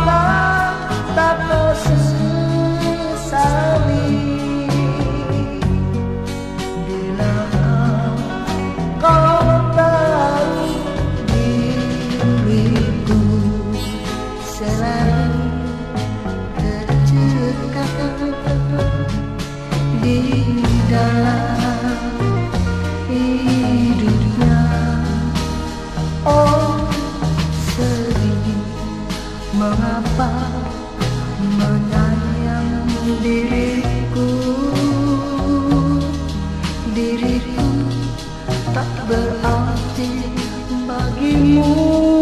Apakah tak kau sesali bila kau tahu diriku selalu tercekat di dalam hidupnya. Oh sedih, mengapa menyayang diriku? Diriku tak berarti bagimu.